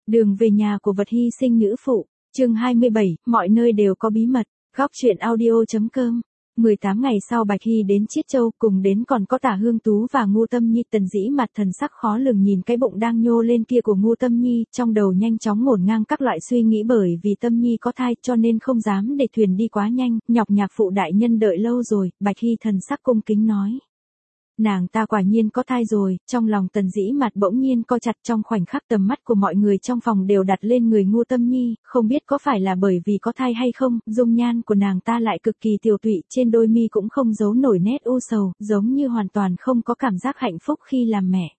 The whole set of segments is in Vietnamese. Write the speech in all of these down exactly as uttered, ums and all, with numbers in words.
Đường về nhà của vật hy sinh nữ phụ, chương hai mươi bảy, mọi nơi đều có bí mật, góc truyện audio.com. mười tám ngày sau Bạch Hy đến Chiết Châu, cùng đến còn có Tả Hương Tú và Ngô Tâm Nhi. Tần Dĩ mặt thần sắc khó lường nhìn cái bụng đang nhô lên kia của Ngô Tâm Nhi, trong đầu nhanh chóng ngổn ngang các loại suy nghĩ, bởi vì Tâm Nhi có thai cho nên không dám để thuyền đi quá nhanh, nhọc nhạc phụ đại nhân đợi lâu rồi. Bạch Hy thần sắc cung kính nói. Nàng ta quả nhiên có thai rồi. Trong lòng Tần Dĩ mặt bỗng nhiên co chặt, trong khoảnh khắc tầm mắt của mọi người trong phòng đều đặt lên người Ngô Tâm Nhi, không biết có phải là bởi vì có thai hay không, dung nhan của nàng ta lại cực kỳ tiều tụy, trên đôi mi cũng không giấu nổi nét u sầu, giống như hoàn toàn không có cảm giác hạnh phúc khi làm mẹ.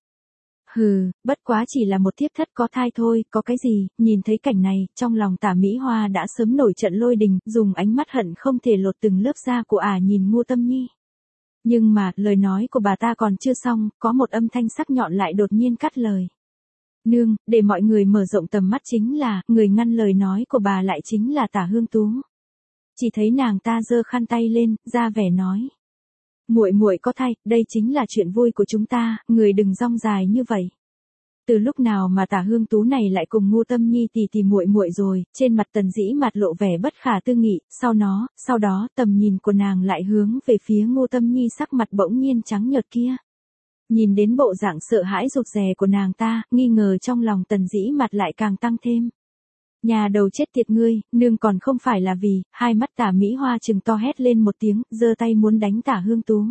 Hừ, bất quá chỉ là một thiếp thất có thai thôi, có cái gì. Nhìn thấy cảnh này, trong lòng Tả Mỹ Hoa đã sớm nổi trận lôi đình, dùng ánh mắt hận không thể lột từng lớp da của ả nhìn Ngô Tâm Nhi. Nhưng mà, lời nói của bà ta còn chưa xong, có một âm thanh sắc nhọn lại đột nhiên cắt lời. Nương, để mọi người mở rộng tầm mắt chính là, người ngăn lời nói của bà lại chính là Tả Hương Tú. Chỉ thấy nàng ta giơ khăn tay lên, ra vẻ nói. Muội muội có thai, đây chính là chuyện vui của chúng ta, người đừng rong dài như vậy. Từ lúc nào mà Tả Hương Tú này lại cùng Ngô Tâm Nhi tì tì muội muội rồi. Trên mặt Tần Dĩ mặt lộ vẻ bất khả tư nghị, sau nó, sau đó tầm nhìn của nàng lại hướng về phía Ngô Tâm Nhi, sắc mặt bỗng nhiên trắng nhợt kia. Nhìn đến bộ dạng sợ hãi rụt rè của nàng ta, nghi ngờ trong lòng Tần Dĩ mặt lại càng tăng thêm. Nhà đầu chết tiệt ngươi, nương còn không phải là vì. Hai mắt Tả Mỹ Hoa trừng to hét lên một tiếng, giơ tay muốn đánh Tả Hương Tú.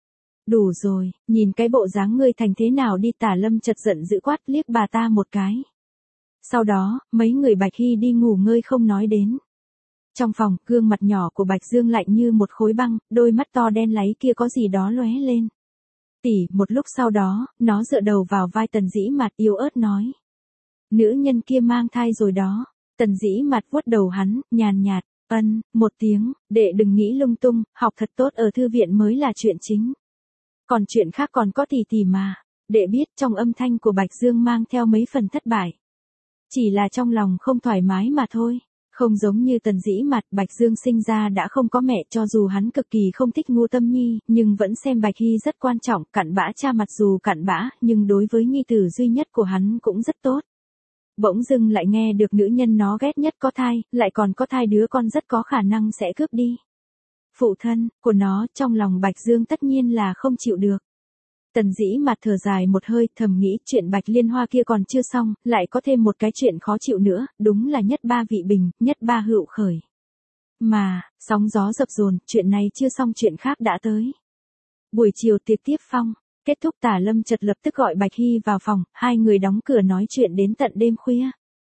Đủ rồi, nhìn cái bộ dáng ngươi thành thế nào đi. Tả Lâm chợt giận dữ quát liếc bà ta một cái. Sau đó, mấy người Bạch Hy đi ngủ ngơi không nói đến. Trong phòng, gương mặt nhỏ của Bạch Dương lạnh như một khối băng, đôi mắt to đen láy kia có gì đó lóe lên. Tỷ, một lúc sau đó, nó dựa đầu vào vai Tần Dĩ mặt yếu ớt nói. Nữ nhân kia mang thai rồi đó. Tần Dĩ mặt vuốt đầu hắn, nhàn nhạt, ân, một tiếng, đệ đừng nghĩ lung tung, học thật tốt ở thư viện mới là chuyện chính. Còn chuyện khác còn có tỷ tỷ mà. Đệ biết, trong âm thanh của Bạch Dương mang theo mấy phần thất bại. Chỉ là trong lòng không thoải mái mà thôi. Không giống như Tần Dĩ mặt, Bạch Dương sinh ra đã không có mẹ, cho dù hắn cực kỳ không thích Ngô Tâm Nhi, nhưng vẫn xem Bạch Hy rất quan trọng. Cặn bã cha mặc dù cặn bã, nhưng đối với nhi tử duy nhất của hắn cũng rất tốt. Bỗng dưng lại nghe được nữ nhân nó ghét nhất có thai, lại còn có thai đứa con rất có khả năng sẽ cướp đi phụ thân của nó. Trong lòng Bạch Dương tất nhiên là không chịu được. Tần Dĩ mặt thở dài một hơi, thầm nghĩ chuyện Bạch Liên Hoa kia còn chưa xong, lại có thêm một cái chuyện khó chịu nữa, đúng là nhất ba vị bình, nhất ba hữu khởi. Mà, sóng gió dập dồn, chuyện này chưa xong chuyện khác đã tới. Buổi chiều tiệc tiếp phong, kết thúc. Tả Lâm chợt lập tức gọi Bạch Hy vào phòng, hai người đóng cửa nói chuyện đến tận đêm khuya.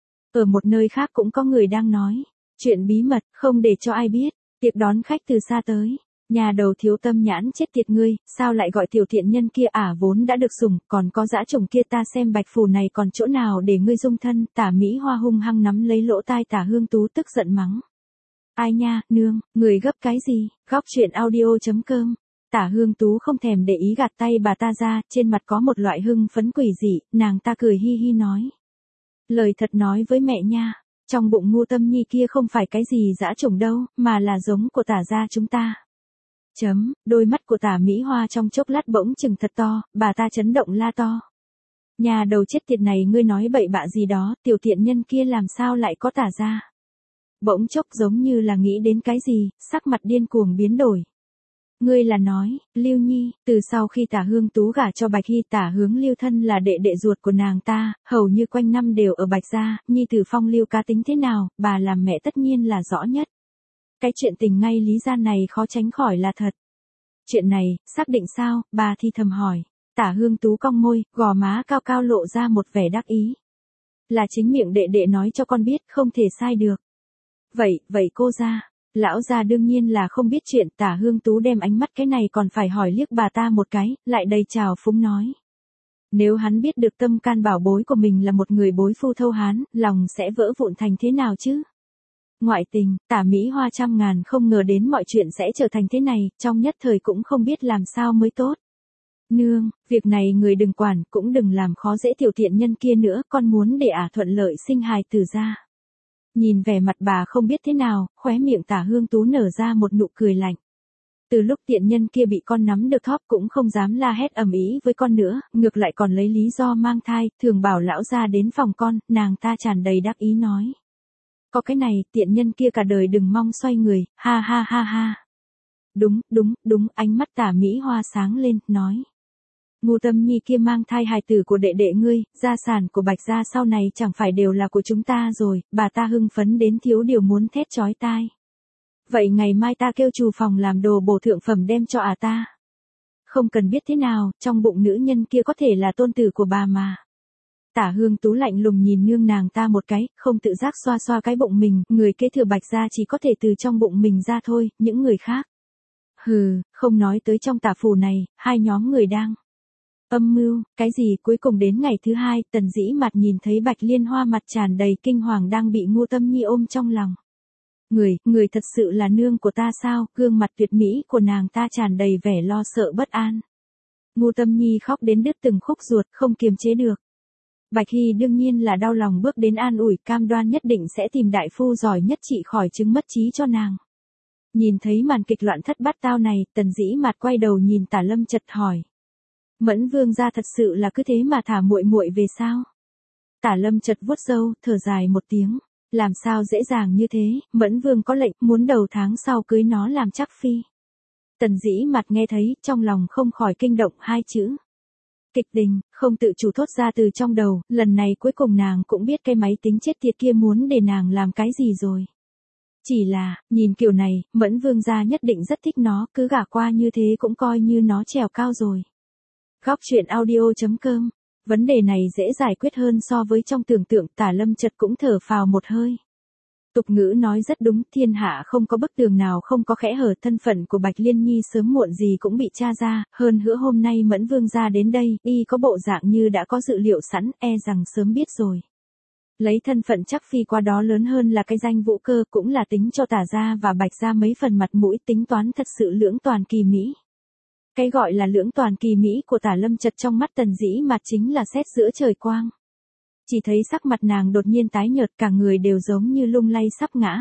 Ở một nơi khác cũng có người đang nói chuyện bí mật, không để cho ai biết. Tiệc đón khách từ xa tới. Nhà đầu thiếu tâm nhãn chết tiệt ngươi, sao lại gọi tiểu thiện nhân kia ả, vốn đã được sủng, còn có dã chủng kia, ta xem Bạch phủ này còn chỗ nào để ngươi dung thân. Tả Mỹ Hoa hung hăng nắm lấy lỗ tai Tả Hương Tú, tức giận mắng. Ai nha, nương, người gấp cái gì? Góc truyện audio.com. Tả Hương Tú không thèm để ý gạt tay bà ta ra, trên mặt có một loại hưng phấn quỷ dị, nàng ta cười hi hi nói. Lời thật nói với mẹ nha. Trong bụng Ngô Tâm Nhi kia không phải cái gì dã chủng đâu, mà là giống của Tả gia chúng ta. Chấm, đôi mắt của Tả Mỹ Hoa trong chốc lát bỗng chừng thật to, bà ta chấn động la to. Nhà đầu chết tiệt này, ngươi nói bậy bạ gì đó, tiểu tiện nhân kia làm sao lại có Tả gia? Bỗng chốc giống như là nghĩ đến cái gì, sắc mặt điên cuồng biến đổi. Ngươi là nói, Lưu Nhi, từ sau khi Tả Hương Tú gả cho Bạch Hy, Tả Hướng Lưu thân là đệ đệ ruột của nàng ta, hầu như quanh năm đều ở Bạch gia, nhi tử phong lưu cá tính thế nào, bà làm mẹ tất nhiên là rõ nhất. Cái chuyện tình ngay lý gian này khó tránh khỏi là thật. Chuyện này, xác định sao? Bà thì thầm hỏi. Tả Hương Tú cong môi, gò má cao cao lộ ra một vẻ đắc ý. Là chính miệng đệ đệ nói cho con biết, không thể sai được. Vậy, vậy cô gia. Lão gia đương nhiên là không biết chuyện. Tả Hương Tú đem ánh mắt cái này còn phải hỏi liếc bà ta một cái, lại đầy trào phúng nói. Nếu hắn biết được tâm can bảo bối của mình là một người bối phu thâu hán, lòng sẽ vỡ vụn thành thế nào chứ? Ngoại tình, Tả Mỹ Hoa trăm ngàn không ngờ đến mọi chuyện sẽ trở thành thế này, trong nhất thời cũng không biết làm sao mới tốt. Nương, việc này người đừng quản, cũng đừng làm khó dễ tiểu thiện nhân kia nữa, con muốn để ả thuận lợi sinh hài tử ra. Nhìn vẻ mặt bà không biết thế nào, khóe miệng Tả Hương Tú nở ra một nụ cười lạnh. Từ lúc tiện nhân kia bị con nắm được thóp cũng không dám la hét ầm ĩ với con nữa, ngược lại còn lấy lý do mang thai, thường bảo lão ra đến phòng con, nàng ta tràn đầy đắc ý nói. Có cái này, tiện nhân kia cả đời đừng mong xoay người, ha ha ha ha. Đúng, đúng, đúng, ánh mắt Tả Mỹ Hoa sáng lên, nói. Ngô Tâm Nhi kia mang thai hài tử của đệ đệ ngươi, gia sản của Bạch gia sau này chẳng phải đều là của chúng ta rồi, bà ta hưng phấn đến thiếu điều muốn thét chói tai. Vậy ngày mai ta kêu trù phòng làm đồ bổ thượng phẩm đem cho à ta. Không cần biết thế nào, trong bụng nữ nhân kia có thể là tôn tử của bà mà. Tả Hương Tú lạnh lùng nhìn nương nàng ta một cái, không tự giác xoa xoa cái bụng mình, người kế thừa Bạch gia chỉ có thể từ trong bụng mình ra thôi, những người khác. Hừ, không nói tới trong tả phủ này, hai nhóm người đang âm mưu, cái gì cuối cùng đến ngày thứ hai, Tần Dĩ Mặt nhìn thấy Bạch Liên Hoa mặt tràn đầy kinh hoàng đang bị Ngô Tâm Nhi ôm trong lòng. Người, người thật sự là nương của ta sao, gương mặt tuyệt mỹ của nàng ta tràn đầy vẻ lo sợ bất an. Ngô Tâm Nhi khóc đến đứt từng khúc ruột, không kiềm chế được. Bạch Hy đương nhiên là đau lòng bước đến an ủi, cam đoan nhất định sẽ tìm đại phu giỏi nhất trị khỏi chứng mất trí cho nàng. Nhìn thấy màn kịch loạn thất bát tao này, Tần Dĩ Mạt quay đầu nhìn Tả Lâm chật hỏi. Mẫn Vương gia thật sự là cứ thế mà thả muội muội về sao? Tả Lâm chật vuốt râu, thở dài một tiếng. Làm sao dễ dàng như thế, Mẫn Vương có lệnh muốn đầu tháng sau cưới nó làm chắc phi. Tần Dĩ Mạt nghe thấy, trong lòng không khỏi kinh động hai chữ. Kịch tình, không tự chủ thốt ra từ trong đầu, lần này cuối cùng nàng cũng biết cái máy tính chết tiệt kia muốn để nàng làm cái gì rồi. Chỉ là, nhìn kiểu này, Mẫn Vương gia nhất định rất thích nó, cứ gả qua như thế cũng coi như nó trèo cao rồi. Góc truyện audio chấm com. Vấn đề này dễ giải quyết hơn so với trong tưởng tượng, Tả Lâm chợt cũng thở phào một hơi. Tục ngữ nói rất đúng, thiên hạ không có bức tường nào không có kẽ hở, thân phận của Bạch Liên Nhi sớm muộn gì cũng bị tra ra, hơn nữa hôm nay Mẫn Vương gia đến đây, y có bộ dạng như đã có dự liệu sẵn, e rằng sớm biết rồi. Lấy thân phận chắc phi qua đó lớn hơn là cái danh Vũ Cơ, cũng là tính cho Tả gia và Bạch gia mấy phần mặt mũi, tính toán thật sự lưỡng toàn kỳ mỹ. Cái gọi là lưỡng toàn kỳ mỹ của Tả Lâm chật trong mắt Tần Dĩ Mạt chính là sét giữa trời quang. Chỉ thấy sắc mặt nàng đột nhiên tái nhợt, cả người đều giống như lung lay sắp ngã.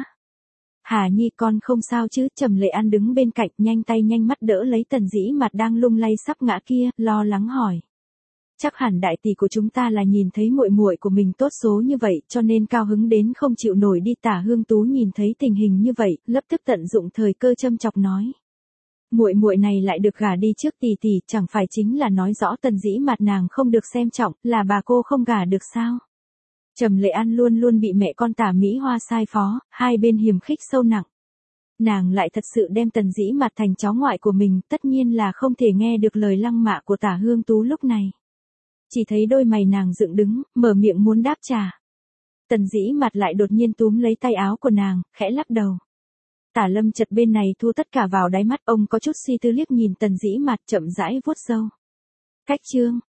Hà Nhi con không sao chứ? Trầm Lệ An đứng bên cạnh, nhanh tay nhanh mắt đỡ lấy Tần Dĩ Mạt đang lung lay sắp ngã kia, lo lắng hỏi. Chắc hẳn đại tỷ của chúng ta là nhìn thấy muội muội của mình tốt số như vậy, cho nên cao hứng đến không chịu nổi đi. Tả Hương Tú nhìn thấy tình hình như vậy, lập tức tận dụng thời cơ châm chọc nói. Muội muội này lại được gả đi trước tỷ tỷ, chẳng phải chính là nói rõ Tần Dĩ Mạt nàng không được xem trọng, là bà cô không gả được sao? Trầm Lệ An luôn luôn bị mẹ con Tả Mỹ Hoa sai phó, hai bên hiềm khích sâu nặng. Nàng lại thật sự đem Tần Dĩ Mạt thành cháu ngoại của mình, tất nhiên là không thể nghe được lời lăng mạ của Tả Hương Tú lúc này. Chỉ thấy đôi mày nàng dựng đứng, mở miệng muốn đáp trả. Tần Dĩ Mạt lại đột nhiên túm lấy tay áo của nàng, khẽ lắc đầu. Tả Lâm chật bên này thu tất cả vào đáy mắt, ông có chút suy tư liếc nhìn Tần Dĩ Mạt chậm rãi vuốt râu. Cách chương.